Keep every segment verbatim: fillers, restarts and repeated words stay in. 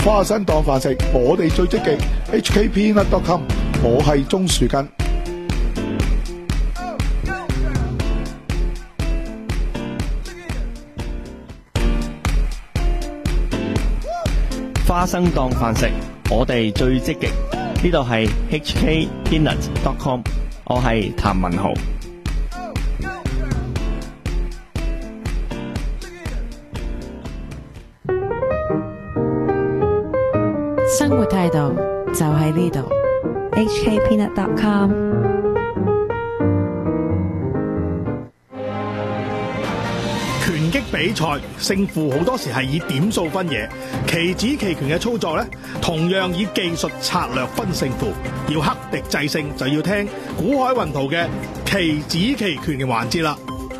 花生當飯食，我哋最積極 H K Peanut dot com， 我係鍾樹根。 花生當飯食，我哋最積極。呢度係 H K Peanut dot com， 我係譚文豪。 生活態度就喺呢度 ，H K Peanut dot com。 拳擊比賽勝負好多時係以點數分野，棋子棋拳嘅操作呢，同樣以技術策略分勝負。要克敵制勝，就要聽古海雲圖嘅棋子棋拳嘅環節啦。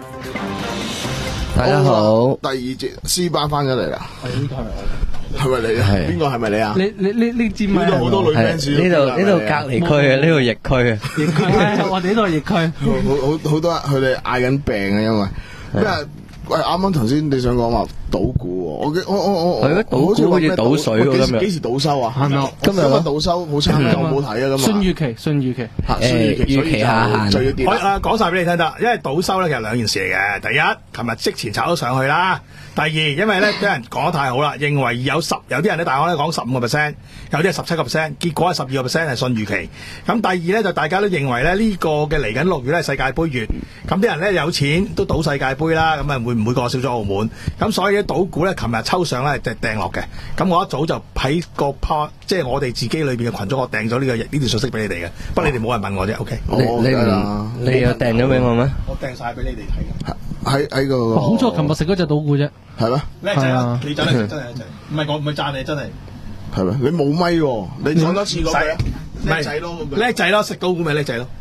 大家好， 第二節 C 班翻咗嚟啦。 係呢個係我。 係咪你啊？邊個係咪你啊？ 你你你你知咪？ 呢度好多女 fans。 呢度呢度隔離區啊，呢度疫區啊。疫區，我哋呢度疫區。 好好好多佢哋嗌緊病啊，因為因為喂啱啱頭先你想講話賭股喎，我我我我係咩？賭股好似倒水喎，今日幾時倒收啊？ 係咪？ 今日今日倒收好差，我冇睇啊，咁啊。 信預期，信預期。 嚇，信預期， 預期下限就要跌。 我誒講曬俾你聽得，因為倒收咧其實兩件事嚟嘅。第一，琴日即前炒咗上去啦。第二，因為咧俾人講得太好啦，認為有十有啲人咧大行咧講十五個 percent，有啲係十七個 percent，結果係十二個 percent 係信預期。咁第二咧就大家都認為咧呢個嘅嚟緊六月咧係世界盃月，咁啲人咧有錢都賭世界盃啦，咁啊會唔會過少咗澳門？咁所以咧賭股咧，琴日抽上咧就掟落嘅。咁我一早就喺個 part， 即係我哋自己裏邊嘅群組，我掟咗呢個呢條信息俾你哋嘅。不過你哋冇人問我啫 ，OK？ 你你唔你又掟咗俾我咩？ 我掟晒俾你哋睇嘅。 喺喺個。 好彩琴日食嗰隻賭股啫。 係咩？ 叻仔啊！你真係真係叻仔，唔係我唔係讚你，真係。 係咩？你冇咪喎？你講多次嗰句啊！叻仔咯， 叻仔咯，食到股咪叻仔咯。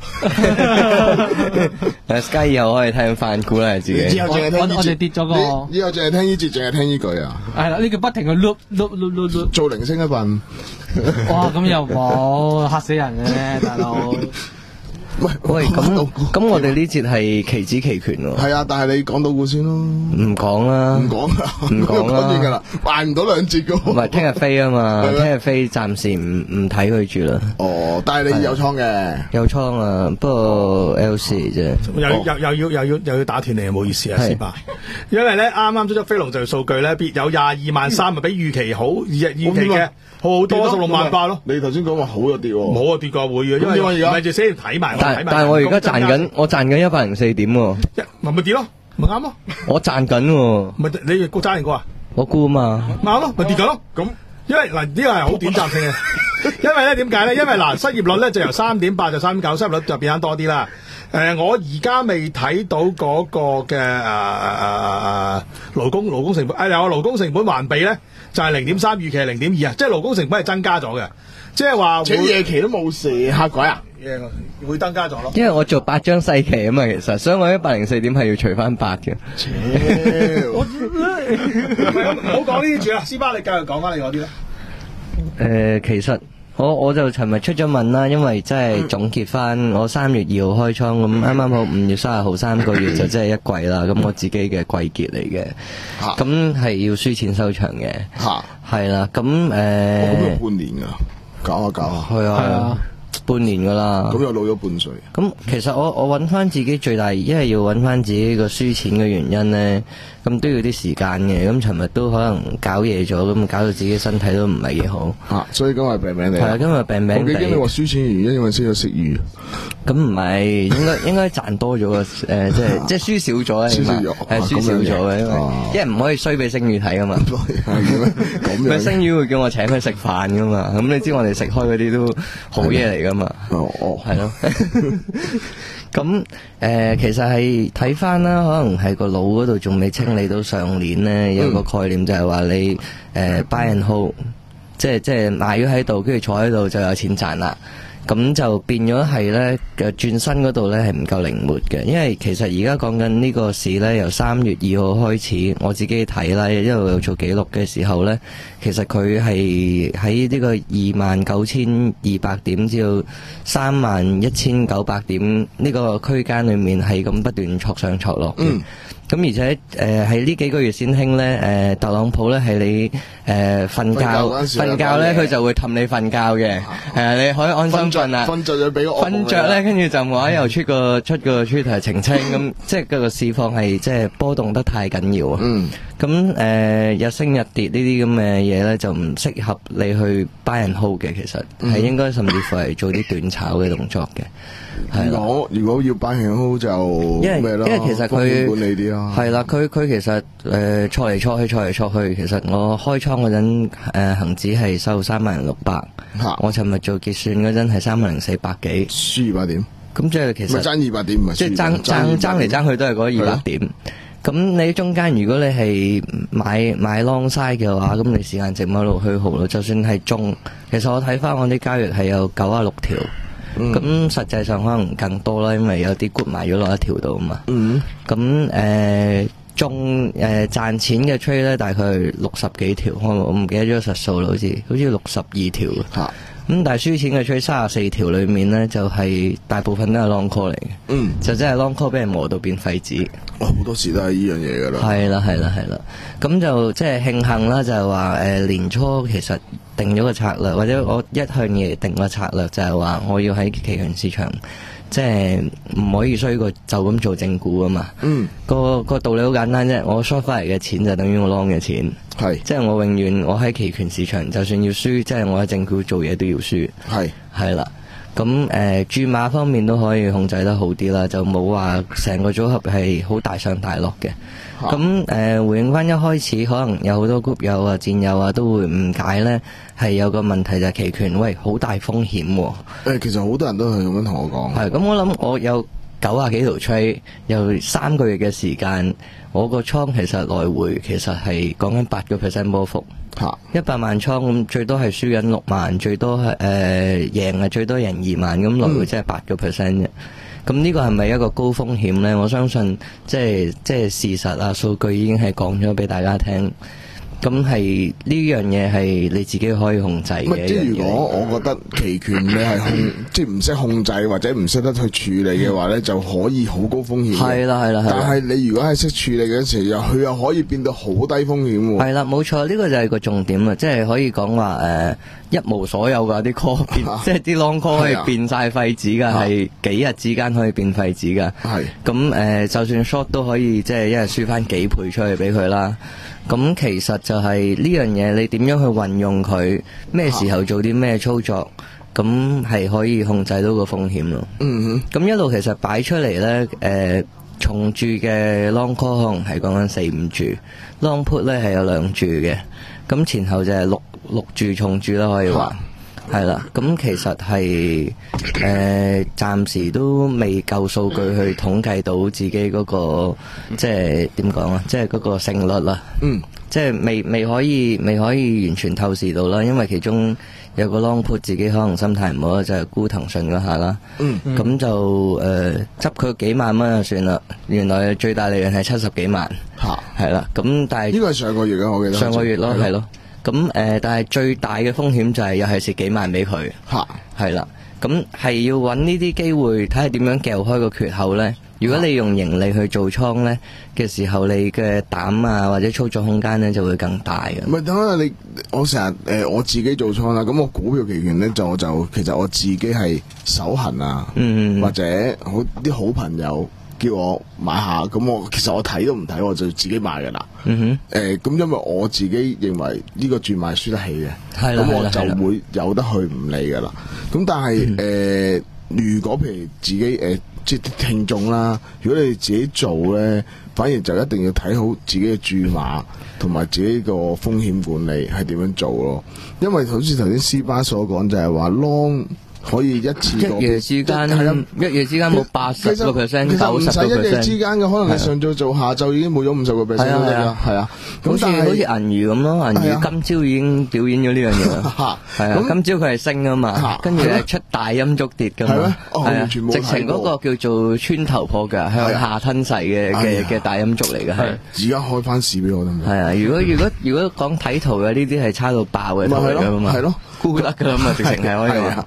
誒，Sky 以後可以聽飯股啦，自己。 以後淨係聽呢我哋跌咗個。 以後淨係聽呢節，淨係聽呢句啊。 係啦，呢個不停去碌碌碌碌碌。 做零星一份。 哇！咁又冇嚇死人嘅，大佬。 喂喂，咁咁我哋呢節係棋子棋拳喎。 係啊，但係你講到股先咯。 唔講啦。 唔講啦。 唔講啦。 講完㗎啦，賣唔到兩節㗎喎。 唔係聽日飛啊嘛，聽日飛暫時唔唔睇佢住啦。 哦，但係你有倉嘅。 有倉啊，不過 L C 啫。 又又又要又要又要打斷你，唔好意思啊，師伯。因為咧啱啱出咗飛龍就數據咧，有廿二萬三啊，比預期好，預預期嘅好好多十六萬八咯。 你頭先講話好咗跌喎。 冇啊，跌過會嘅，因為唔係就先睇埋。 但但係我而家賺緊，我賺緊一百零四點喎。 咪咪跌咯，咪啱咯。 我賺緊喎。 咪你估揸定估啊？ 我估啊嘛。 啱咯，咪跌緊咯。咁因為嗱呢個係好短暫性嘅，因為咧點解咧？因為嗱失業率咧就由三點八就三點九，失業率就變翻多啲啦。誒、呃，我而家未睇到嗰個嘅誒誒誒勞工勞工成本，誒、呃、有勞工成本環比咧就係零點三，預期係零點二啊，即係勞工成本係增加咗嘅，即係話請夜期都冇事，嚇鬼啊！ 誒會增加咗咯。 因為我做八張細期啊嘛，其實，所以我一百零四點係要除翻八嘅。 我唔好講呢啲住啦，師爸你繼續講翻你嗰啲啦。 誒、呃，其實。我我就尋日出咗問啦，因為真係總結翻我三月二號開倉，咁啱啱好五月三十號三個月就真係一季啦，咁我自己嘅季結嚟嘅，咁係要輸錢收場嘅，係啦，咁誒，咁有半年噶，搞下搞下， 係啊，半年噶啦， 咁又老咗半歲。 咁其實我我揾翻自己最大，因為要揾翻自己個輸錢嘅原因咧。咁都要啲時間嘅，咁尋日都可能搞嘢咗，咁搞到自己身體都唔係幾好。 啊，所以今日病病地。係啊，今日病病地。 我記得你話輸錢原因，因為識咗食魚。 咁唔係，應該應該賺多咗嘅，誒，即係即係輸少咗咧。輸少咗，係輸少咗嘅，因為因為唔可以衰俾星宇睇噶嘛。咁樣。星宇會叫我請佢食飯噶嘛，咁你知我哋食開嗰啲都好嘢嚟噶嘛。 哦哦， 係咯。咁誒、呃，其實係睇翻啦，可能係個腦嗰度仲未清理到上年咧，有個概念就係話你誒、呃、buy and hold，即係即係買咗喺度，跟住坐喺度就有錢賺啦。咁就變咗係咧嘅轉身嗰度咧係唔夠靈活嘅，因為其實而家講緊呢個市咧，由三月二號開始，我自己睇啦，一路有做記錄嘅時候咧，其實佢係喺呢個二萬九千二百點至到三萬一千九百點呢個區間裏面係咁不斷挫上挫落嘅。 咁而且誒喺呢幾個月先興咧，誒、呃、特朗普咧係你誒瞓、呃、覺瞓覺咧，佢就會氹你瞓覺嘅，係啊，你可以安心瞓啦。 瞓着就俾個瞓着咧，跟住就冇啦，又出個出個 Twitter 澄清咁，即係個市況係即係波動得太緊要啊。 嗯。 咁誒、呃、日升日跌呢啲咁嘅嘢咧，就唔適合你去 buy and hold 嘅，其實係、嗯、應該甚至乎係做啲短炒嘅動作嘅。 如果如果要 buy and hold 就因為咩咯？ 因為其實佢管理啲咯。 係啦，佢佢其實誒錯嚟錯去錯嚟錯去，其實我開倉嗰陣誒恆指係收三萬零六百，我尋日做結算嗰陣係三萬零四百幾， 輸二百點。 咁即係其實咪爭二百點，唔係即係爭爭爭嚟爭去都係嗰二百點。咁你中間如果你係買買 long side 嘅話，咁你時間值咪一路虛耗咯。就算係中，其實我睇翻我啲交易係有九啊六條，咁、嗯、實際上可能更多啦，因為有啲 group 埋咗落一條度啊嘛。咁誒、嗯呃、中誒賺、呃、錢嘅 trade 咧，大概六十幾條，我我唔記得咗實數啦，好似好似六十二條。嚇！咁但係輸錢嘅 trade 三十四條裏面咧，就係、是、大部分都係 long call 嚟嘅。嗯，就真係 long call 俾人磨到變廢紙。 好、哦、多時都係呢樣嘢噶啦。係啦，係啦，係啦。咁就即係慶幸啦，就係話誒年初其實定咗個策略，或者我一向嘢定個策略就係話我要喺期權市場。即係唔可以衰過就咁做正股啊嘛。嗯，個個道理好簡單啫。我 short 翻嚟嘅錢就等於我 long 嘅錢。係，即係我永遠我喺期權市場，就算要輸，即係我喺正股做嘢都要輸。係，係啦。咁誒、呃、注碼方面都可以控制得好啲啦，就冇話成個組合係好大上大落嘅。咁誒、呃、回應翻一開始可能有好多 group 友啊、戰友啊都會誤解咧，係有個問題就係期權，喂好大風險喎、啊。 誒其實好多人都係咁樣同我講。係，咁我諗我有九啊幾條 trade，有三個月嘅時間，我個倉其實來回其實係講緊八個 percent 波幅。嚇，一百萬倉咁最多係輸緊六萬，最多係誒、呃、贏啊最多贏二萬，咁來回即係八個 percent 啫。咁呢個係咪一個高風險呢？我相信即係即係事實啊，數據已經係講咗俾大家聽。咁係呢樣嘢係你自己可以控制嘅。 即係如果我覺得期權你係控，即係唔識控制或者唔識得去處理嘅話咧，就可以好高風險。係啦係啦係。但係你如果係識處理嘅時候，又佢又可以變到好低風險。 係啦，冇錯，呢個就係個重點啊！即係可以講話誒一無所有㗎啲 call 變，即係啲 long call 可以變晒廢紙㗎，係幾日之間可以變廢紙㗎。係。咁誒，就算 short 都可以，即係一日輸翻幾倍出去俾佢啦。咁其實就係呢樣嘢，你點樣去運用佢，咩時候做啲咩操作，咁係可以控制到個風險咯。嗯哼。咁一路其實擺出嚟呢，誒、呃、重注嘅 long call 可能係講緊四五注 ，long put 呢係有兩注嘅，咁前後就係六六注重注啦，可以話。係啦，咁其實係誒暫時都未夠數據去統計到自己嗰、那個即係點講啊，即係嗰個勝率啦。嗯，即係未未可以未可以完全透視到啦，因為其中有個 long put 自己可能心態唔好，就係、是、沽騰訊嗰下啦。嗯，咁、嗯、就誒執佢幾萬蚊就算啦，原來最大利潤係七十幾萬。嚇，係啦，咁但係呢個係上個月嘅，我記得上個月咯，係咯。咁誒、呃，但係最大嘅風險就係又係蝕幾萬俾佢，嚇，係啦。咁係要揾呢啲機會，睇下點樣撬開個缺口呢？如果你用盈利去做倉呢嘅時候，你嘅膽啊或者操作空間呢就會更大嘅。 唔係，等下你我成日誒我自己做倉啦，咁我股票期權呢，就就其實我自己係手痕啊，嗯、或者好啲好朋友叫我買下，咁我其實我睇都唔睇，我就自己買噶啦。嗯哼，誒、呃，咁因為我自己認為呢個轉賣輸得起嘅，咁我就會有得去唔理噶啦。咁但係誒、呃，如果譬如自己誒、呃，即係聽眾啦，如果你自己做咧，反而就一定要睇好自己嘅注碼同埋自己個風險管理係點樣做咯。因為好似頭先斯巴所講，就係話 long。可以一次一夜之間，一夜之間冇八十個 percent， 九十個 percent。其實唔使一夜之間嘅，可能係上晝做下晝已經冇咗五十個 percent 都得㗎。係啊，好似好似銀魚咁咯，銀魚今朝已經表演咗呢樣嘢啦。係啊，今朝佢係升啊嘛，跟住係出大陰燭跌㗎嘛。係啊，直情嗰個叫做穿頭破腳向下吞噬嘅嘅嘅大陰燭嚟嘅。係而家開翻市俾我得唔得？ 係啊，如果如果如果講睇圖嘅呢啲係差到爆嘅圖嚟㗎嘛。係咯。沽得噶嘛，直情係可以話， 所以永遠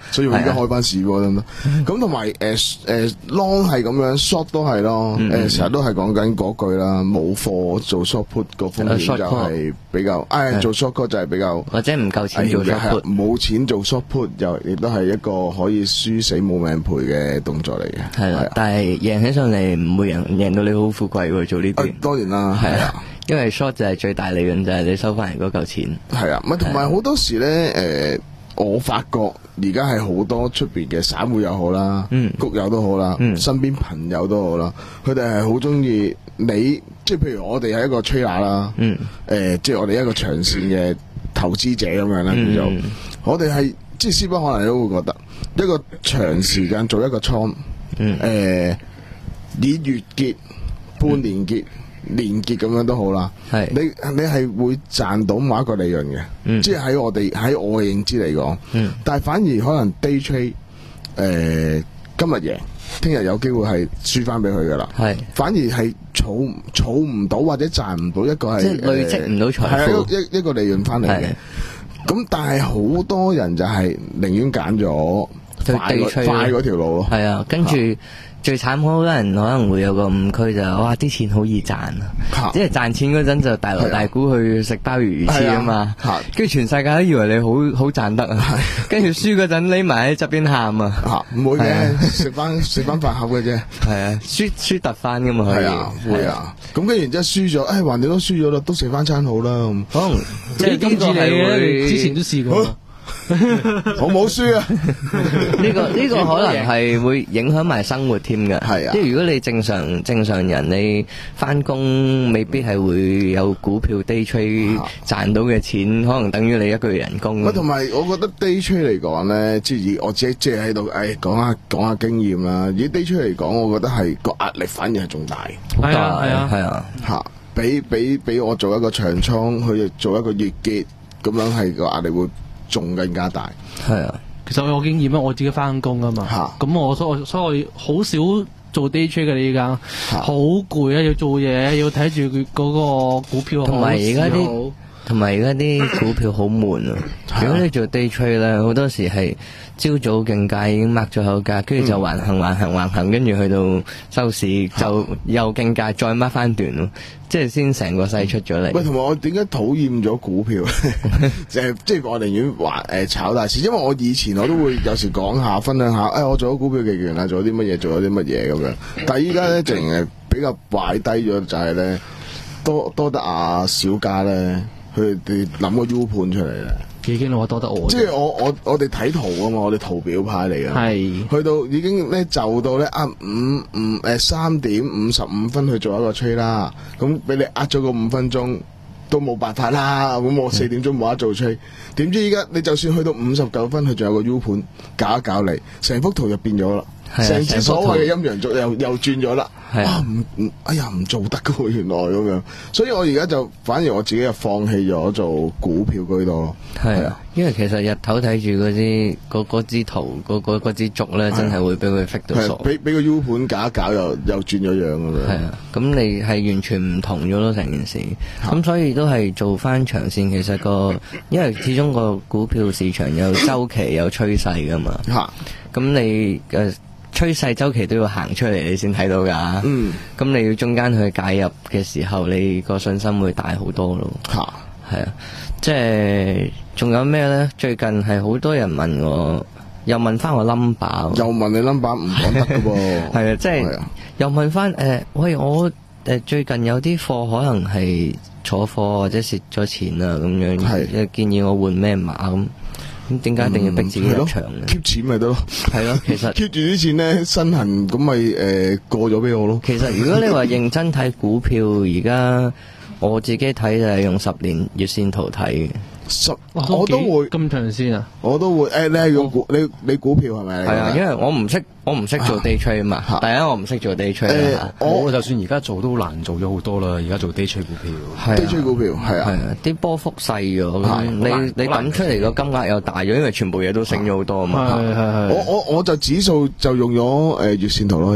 家開翻市喎，得唔得？咁同埋誒誒 long 係咁樣 short 都係咯，誒成日都係講緊嗰句啦，冇貨做 short put 個風險就係比較，誒做 short call 就係比較或者唔夠錢做 short put， 冇錢做 short put 又亦都係一個可以輸死冇命賠嘅動作嚟嘅。 係啦，但係贏起上嚟唔會贏贏到你好富貴喎，做呢啲。 當然啦，係啊。 因為 short 就係最大利潤，就係你收翻嚟嗰嚿錢。 係啊，咪同埋好多時咧，誒，我發覺而家係好多出邊嘅散戶又好啦，谷友都好啦，身邊朋友都好啦，佢哋係好中意你，即係譬如我哋係一個 trader 啦，誒，即係我哋一個長線嘅投資者咁樣啦，叫做我哋係即係師傅可能都會覺得一個長時間做一個倉，誒，以月結、半年結。連結咁樣都好啦，係你你係會賺到某一個利潤嘅，嗯、即係喺我哋喺我嘅認知嚟講，嗯、但係反而可能 day trade 誒、呃、今日贏，聽日有機會係輸翻俾佢噶啦，係反而係儲儲唔到或者賺唔到一個係即係累積唔到財富， 係一一個利潤翻嚟嘅。咁但係好多人就係寧願揀咗快快嗰條路咯， 係啊，跟住。最慘好多人可能會有個誤區就係，哇啲錢好易賺啊！即係賺錢嗰陣就大鑼大鼓去食鮑魚魚翅啊嘛，跟住全世界都以為你好好賺得啊，跟住輸嗰陣匿埋喺側邊喊啊！ 唔會嘅，食翻食翻飯盒嘅啫。 係啊，輸輸突翻噶嘛可以。 係啊，會啊。咁跟住然之後輸咗，誒橫掂都輸咗啦，都食翻餐好啦。 可能即係今次你會之前都試過。 我冇輸啊！ 呢個呢個可能係會影響埋生活添嘅，係啊。即係如果你正常正常人，你翻工未必係會有股票 day trade 賺到嘅錢，可能等於你一個月人工。 同埋我覺得 day trade 嚟講咧，即係以我自己即係喺度，誒講下講下經驗啦。以 day trade 嚟講，我覺得係個壓力反而係仲大， 係啊係啊係啊吓，比比比我做一個長倉去做一個月結咁樣，係個壓力會仲更加大，係啊！ 其實我有經驗啊，我自己翻工啊嘛，咁我所以所以好少做 day trade 嘅，你依家好攰啊，要做嘢，要睇住佢嗰個股票， 同埋而家啲，同埋而家啲股票好悶啊！如果你做 day trade 咧，好多時係朝早競價已經 mark 咗口價，跟住就橫行橫行橫行，跟住去到收市就又競價再 mark 翻段咯。即係先成個勢出咗嚟。 喂，同埋我點解討厭咗股票？就係即係我寧願話誒炒大市，因為我以前我都會有時講下分享下，誒、哎、我做咗股票嘅員啦，做咗啲乜嘢，做咗啲乜嘢咁樣。但係依家咧，淨係比較擺低咗，就係咧多多得阿小家咧，佢哋諗個 U 盤出嚟咧。 已經攞多得我， 即係我我我哋睇圖啊嘛，我哋圖表派嚟嘅，係去到已經咧就到咧呃五五誒三點五十五分去做一個 trade 啦，咁俾你呃咗個五分鐘都冇辦法啦，咁我四點鐘冇得做 trade，點知依家你就算去到五十九分，佢仲有個 U 盤搞一搞你，成幅圖就變咗啦。成支所謂嘅陰陽燭又又轉咗啦，啊唔唔，哎呀唔做得噶喎，原來咁樣，所以我而家就反而我自己就放棄咗做股票居多咯。 係啊，因為其實日頭睇住嗰啲嗰嗰支圖嗰嗰嗰支燭咧，真係會俾佢 fit 到傻， 俾俾個 U 盤搞一搞又又轉咗樣咁樣。係啊，咁你係完全唔同咗咯成件事，咁所以都係做翻長線。其實個因為始終個股票市場有周期有趨勢噶嘛，咁你誒。趨勢周期都要行出嚟，你先睇到噶。嗯，咁你要中間去介入嘅時候，你個信心會大好多咯。吓，係啊，即係仲有咩咧？最近係好多人問我，又問翻我 number， 又問你 number 唔講得噶噃。 係啊，即係又問翻誒，喂，我誒最近有啲貨可能係坐貨或者蝕咗錢啊，咁樣，係建議我換咩碼咁。咁點解一定要逼自己入場咧 ？keep 錢咪得咯， 係咯，其實 keep 住啲錢咧，身痕咁咪誒過咗俾我咯。 其實如果你話認真睇股票，而家我自己睇就係用十年月線圖睇嘅。 十我都會咁長線啊！ 我都會誒，你係用股你你股票係咪？ 係啊，因為我唔識我唔識做 day trade 啊嘛。第一我唔識做 day trade。 我就算而家做都難做咗好多啦。而家做 day trade 股票 ，day trade 股票係啊， 啲波幅細咗，你你抌出嚟個金額又大咗，因為全部嘢都升咗好多啊嘛。 係係係。我我我就指數就用咗誒月線圖咯，又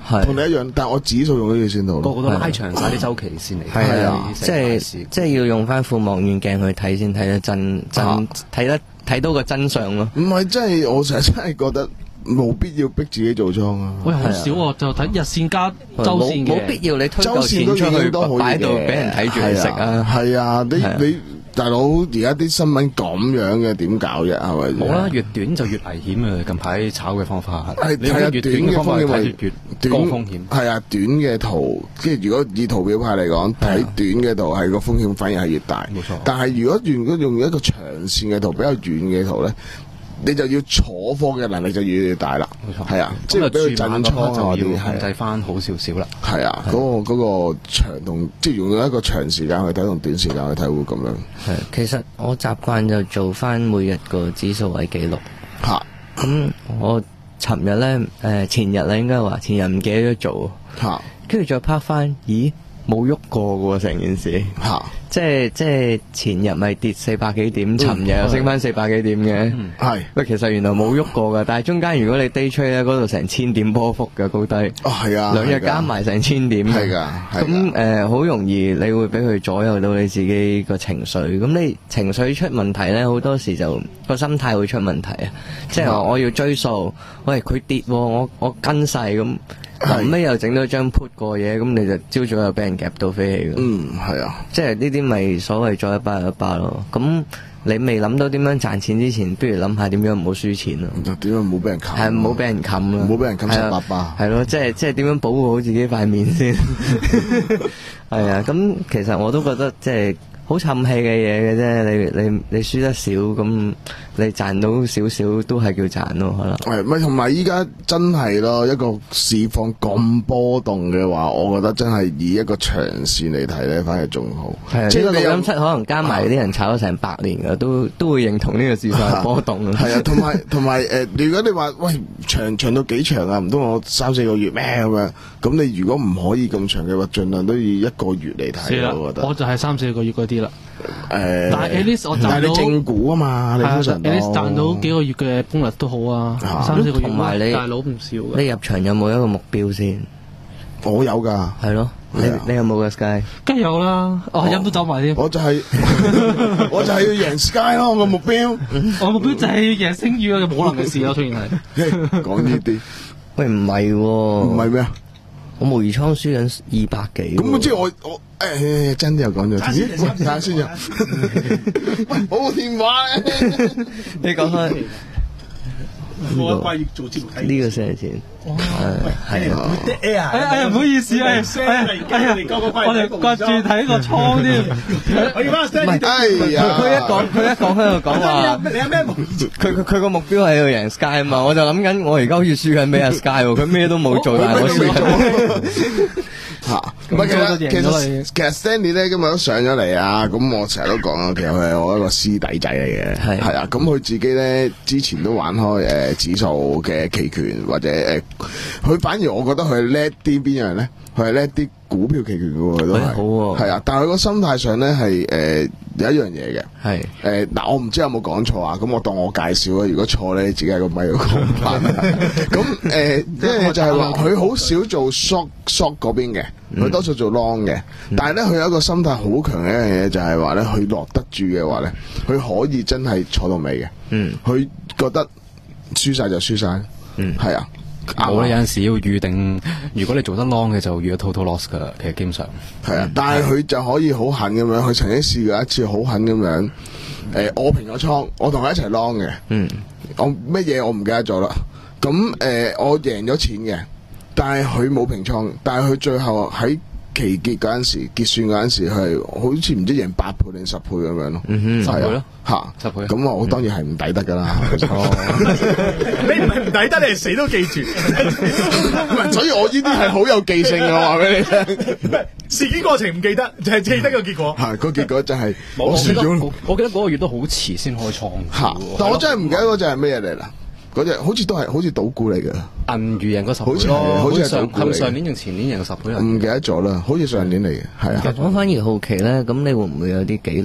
同你一樣，但係我指數用呢條線圖， 個個都拉長晒啲周期線嚟。 係啊，即係即係要用翻副望遠鏡去睇先睇得真真睇得睇到個真相咯。 唔係，真係我成日真係覺得冇必要逼自己做倉啊。 喂，好少喎，就睇日線加周線嘅， 冇必要你推嚿錢出去擺到俾人睇住嚟食啊。 係啊，你你。大佬，而家啲新聞咁樣嘅點搞啫？係咪？ 冇啦，越短就越危險啊！近排炒嘅方法係睇下越短嘅方法係越高風險。 係啊，短嘅圖，即係如果以圖表派嚟講，睇短嘅圖係個風險反而係越大。冇錯。但係如果如果用一個長線嘅圖，比較遠嘅圖咧，你就要坐貨嘅能力就越嚟越大啦。冇錯。係啊，即係俾佢震倉啊， 就要控制翻好少少啦。 係啊，嗰個嗰個長同即係用一個長時間去睇同短時間去睇會咁樣。 係，其實我習慣就做翻每日個指數位記錄。 嚇， 咁我尋日咧誒前日咧應該話前日唔記得咗做。 嚇，跟住再拍翻，咦冇喐過嘅喎成件事。嚇。即係即係前日咪跌四百幾點，尋日又升翻四百幾點嘅，係喂、嗯、其實原來冇喐過噶，但係中間如果你 day trade 咧，嗰度成千點波幅嘅高低， 哦係啊， 兩日加埋成千點， 係噶， 咁誒好容易你會俾佢左右到你自己個情緒，咁你情緒出問題咧，好多時就個心態會出問題啊，即係話我要追數，喂佢跌，我我跟晒咁。臨尾又整到張 put 過嘢，咁你就朝早又俾人夾到飛起嘅。 嗯，係啊， 即係呢啲咪所謂再一巴又一巴咯。咁你未諗到點樣賺錢之前，不如諗下點樣唔好輸錢咯。 就點樣唔好俾人冚？ 係唔好俾人冚咯， 唔好俾人冚十八巴。 係咯，即係即係點樣保護好自己塊面先。係啊，咁其實我都覺得即係。好沉氣嘅嘢嘅啫，你你你輸得少，咁你賺到少少都係叫賺咯，可能。 係咪同埋依家真係咯，一個市況咁波動嘅話，我覺得真係以一個長線嚟睇咧，反而仲好。 係啊，即係六音七可能加埋啲人炒咗成百年嘅，都都會認同呢個市況波動。 係啊，同埋同埋誒，如果你話喂長長到幾長啊？唔通我三四個月咩咁樣？咁你如果唔可以咁長嘅話，盡量都要一個月嚟睇。我覺得我就係三四個月嗰啲啦。 誒、呃， 但係 at least 我賺到， 但係你正股啊嘛，你通常 at least 賺到幾個月嘅 bonus 都好啊，啊三四個月同埋你大佬唔少嘅。 你入場有冇一個目標先？ 我有噶， 係咯，你你有冇嘅 Sky？ 梗係有啦，我飲都走埋添。 我就係、是、我就係要贏 Sky 咯，我個目標。 我目標就係要贏星宇嘅冇能嘅事咯，雖然係。 講呢啲， 喂唔係喎， 唔係咩啊？ 我無疑倉輸緊二百幾。 咁即係我我誒真啲又講咗，睇下先啊！喂，我個電話咧， 你講開。 我掛住做節目睇呢個先係錢，係啊！ 哎呀哎呀，唔好意思啊！哎呀，我哋掛住睇個倉添。 我要翻 stand。 哎呀！ 佢一講，佢一講喺度講話， 你有咩目？ 佢佢佢個目標係要贏 Sky 啊嘛！我就諗緊，我而家好似輸緊俾阿 Sky 喎，佢咩都冇做，但係我輸緊。 吓，唔係其實其實其實 Stanley 咧今日都上咗嚟啊！咁我成日都講啊，其實佢係我一個師弟仔嚟嘅，係係啊。咁佢自己咧之前都玩開誒、呃、指數嘅期權或者誒，佢、呃、反而我覺得佢係叻啲邊樣咧？佢係叻啲股票期權嘅喎，都係好喎。係啊，但係佢個心態上咧係誒有一樣嘢嘅，係誒嗱，我唔知有冇講錯啊？咁我當我介紹啊，如果錯咧，你自己喺個咪度講翻。咁誒，即係就係話佢好少做 short short 嗰邊嘅，佢多數做 long 嘅。嗯、但係咧，佢有一個心態好強嘅一樣嘢，就係話咧，佢落得住嘅話咧，佢可以真係坐到尾嘅。嗯，佢覺得輸晒就輸晒。嗯，係啊。 我咧有陣時要預定，如果你做得 long 嘅就預咗 total loss 噶啦，其實基本上係啊，但係佢就可以好狠咁樣，佢曾經試過一次好狠咁樣，誒、呃，我平咗倉，我同佢一齊 long 嘅，嗯，我乜嘢我唔記得咗啦，咁誒、呃，我贏咗錢嘅，但係佢冇平倉，但係佢最後喺期結嗰陣時，結算嗰陣時係好似唔知贏八倍定十倍咁樣咯，嗯哼，十倍咯，吓十倍，咁我當然係唔抵得噶啦， 你唔係唔抵得，你係死都記住， 唔係，所以我呢啲係好有記性嘅，話俾你聽， 唔係事件過程唔記得，就係記得個結果， 係個結果就係我輸咗，我記得嗰個月都好遲先開倉， 吓，但我真係唔記得嗰隻係咩嘢嚟啦。嗰隻好似都係好似賭股嚟嘅， 銀魚贏個十倍， 好似係好似係賭股嚟嘅。 係咪上年定前年贏個十倍？ 唔記得咗啦，好似上年嚟嘅，係啊。 我反而好奇咧，咁你會唔會有啲記錄，即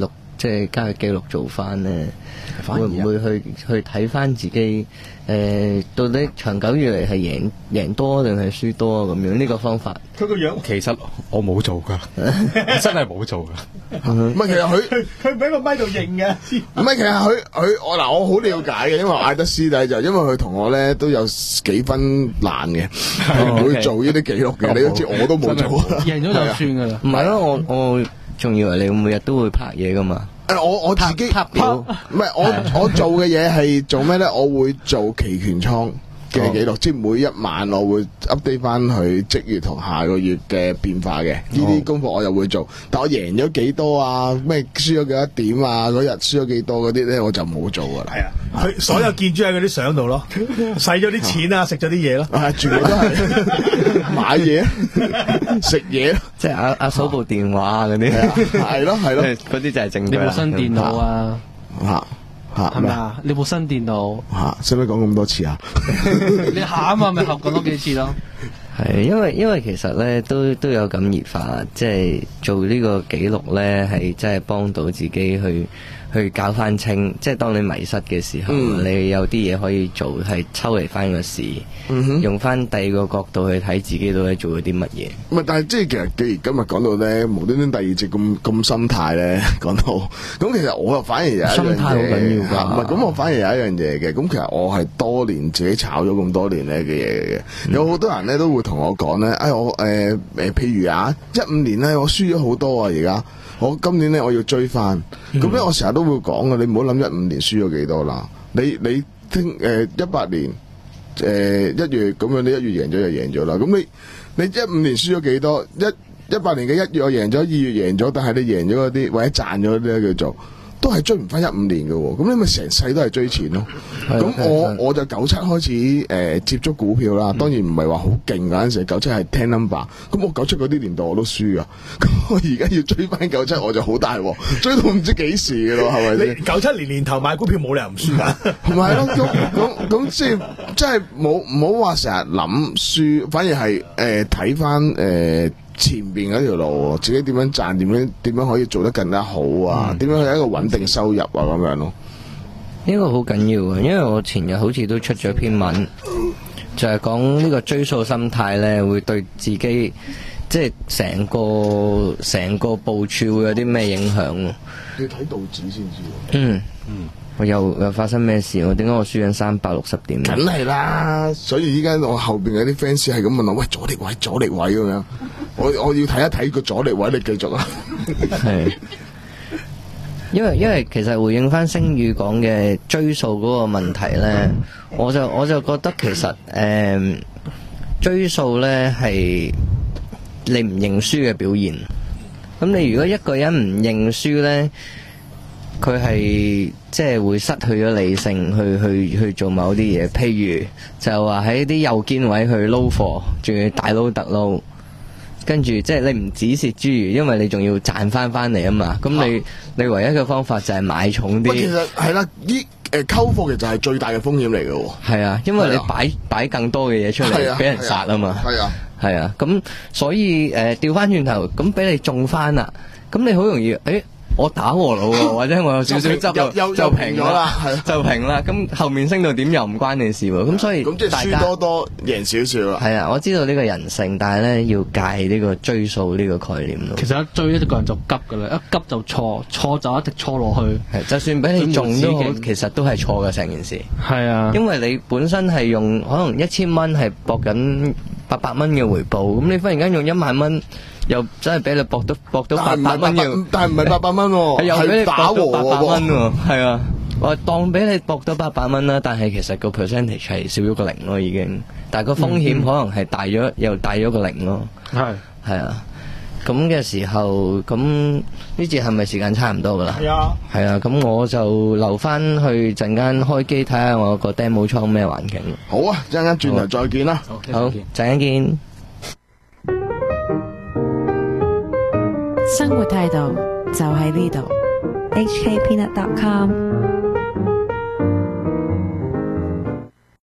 即係交易記錄做翻咧， 反而啊會唔會去去睇翻自己誒、呃、到底長久以嚟係贏贏多定係輸多啊？咁樣呢個方法。 佢個樣其實我冇做噶，我真係冇做噶。 唔係，其實佢佢佢唔喺個咪度認嘅。 唔係，其實佢佢我嗱，我好了解嘅，因為我嗌得師弟就因為佢同我咧都有幾分難嘅，佢唔會做呢啲記錄嘅。你都知我都冇做啊， 贏咗就算噶啦。 唔係咯，我我仲以為你每日都會拍嘢噶嘛。 誒，我我自己拍表， 唔係我我做嘅嘢係做咩咧？我會做期權倉嘅記錄，即係每一晚我會 update 翻佢即月同下個月嘅變化嘅。呢啲功課我又會做，但我贏咗幾多啊？咩輸咗幾多點啊？嗰日輸咗幾多嗰啲咧，我就冇做噶啦。 係啊，佢所有見諸喺嗰啲相度咯，使咗啲錢啊，食咗啲嘢咯， 啊，全部都係買嘢、食嘢， 即係阿阿嫂部電話嗰啲， 係咯係咯， 嗰啲就係正。 你部新電腦啊？ 嚇嚇係咪啊？你部新電腦嚇，使唔使講咁多次啊？ 你下啊嘛，咪合講多幾次咯。 係因為因為其實咧都都有感而發，即係做呢個記錄咧係真係幫到自己去去搞翻清，即係當你迷失嘅時候，嗯、你有啲嘢可以做，係抽離翻個視，嗯、用翻第二個角度去睇自己到底做咗啲乜嘢。 唔係，但係即係其實既然今日講到咧，無端端第二節咁咁心態咧講到，咁其實我又反而有一樣嘢， 心態好緊要㗎。 唔係，咁我反而有一樣嘢嘅，咁其實我係多年自己炒咗咁多年咧嘅嘢嘅，嗯、有好多人咧都會同我講咧，哎我誒誒、呃，譬如啊，一五年咧我輸咗好多啊，而家。我今年咧我要追翻，咁咧、嗯、我成日都會講嘅，你唔好諗一五年輸咗幾多啦，你你聽誒一八年誒一、呃、月咁樣，你一月贏咗就贏咗啦，咁你你一五年輸咗幾多？一一八年嘅一月我贏咗，二月贏咗，但係你贏咗嗰啲或者賺咗嗰啲咧叫做。都係追唔翻一五年嘅喎，咁你咪成世都係追錢咯。咁我我就九七開始誒、呃、接觸股票啦，當然唔係話好勁嗰陣時，九七係聽 number。咁我九七嗰啲年代我都輸啊，咁我而家要追翻九七我就好大鑊，追到唔知幾時嘅咯，係咪先？ 九七年年頭買股票冇理由唔輸㗎， 唔係咯？咁咁咁即係即係冇唔好話成日諗輸，反而係誒睇翻誒。呃前邊嗰條路，自己點樣賺，點樣點樣可以做得更加好啊？點、嗯、樣有一個穩定收入啊？咁樣咯， 呢個好緊要啊！因為我前日好似都出咗篇文，就係講呢個追數心態咧，會對自己即係成個成個部署會有啲咩影響？ 你睇道指先知。 嗯嗯，我又又發生咩事？我點解我輸緊三百六十點？ 梗係啦，所以依家我後邊有啲 fans 係咁問我：喂，阻力位，阻力位咁樣。我我要睇一睇個阻力位，你繼續啊。 係，因為因為其實回應翻星宇講嘅追數嗰個問題咧，我就我就覺得其實誒、呃、追數咧係你唔認輸嘅表現。咁你如果一個人唔認輸咧，佢係即係會失去咗理性去去去做某啲嘢，譬如就話喺啲右肩位去撈貨，仲要大撈特撈。跟住即係你唔止蝕諸餘，因為你仲要賺翻翻嚟啊嘛。咁你、啊、你唯一嘅方法就係買重啲。 其實係啦，依誒溝貨其實係最大嘅風險嚟嘅喎。 係啊，因為你擺擺更多嘅嘢出嚟，俾人殺啊嘛。 係啊， 係啊。咁所以誒調翻轉頭，咁俾你中翻啦。咁你好容易誒。欸我打和佬喎，或者我有少少執又就平咗啦，係就平啦。咁後面升到點又唔關你事喎。咁所以咁即係輸多多贏少少啦。 係啊，我知道呢個人性，但係咧要戒呢個追數呢個概念咯。 其實一追一個人就急噶啦，一急就錯，錯就一直錯落去。 係，就算俾你中都好，其實都係錯嘅成件事。 係啊， 因為你本身係用可能一千蚊係搏緊八百蚊嘅回報，咁你忽然間用一萬蚊。又真係俾你搏到搏到八百蚊嘅， 但係唔係八百蚊喎， 又俾你打和八百蚊喎，係啊，我當俾你搏到八百蚊啦，但係其實個 percentage 係少咗個零咯，已經，但係個風險可能係大咗，又大咗個零咯，係係啊，咁嘅時候，咁呢節係咪時間差唔多噶啦？係啊，係啊，咁我就留翻去陣間開機睇下我個 demo 倉咩環境。 好啊，陣間轉頭再見啦， 好，陣間見。 生活態度就喺呢度 ，H K Peanut dot com。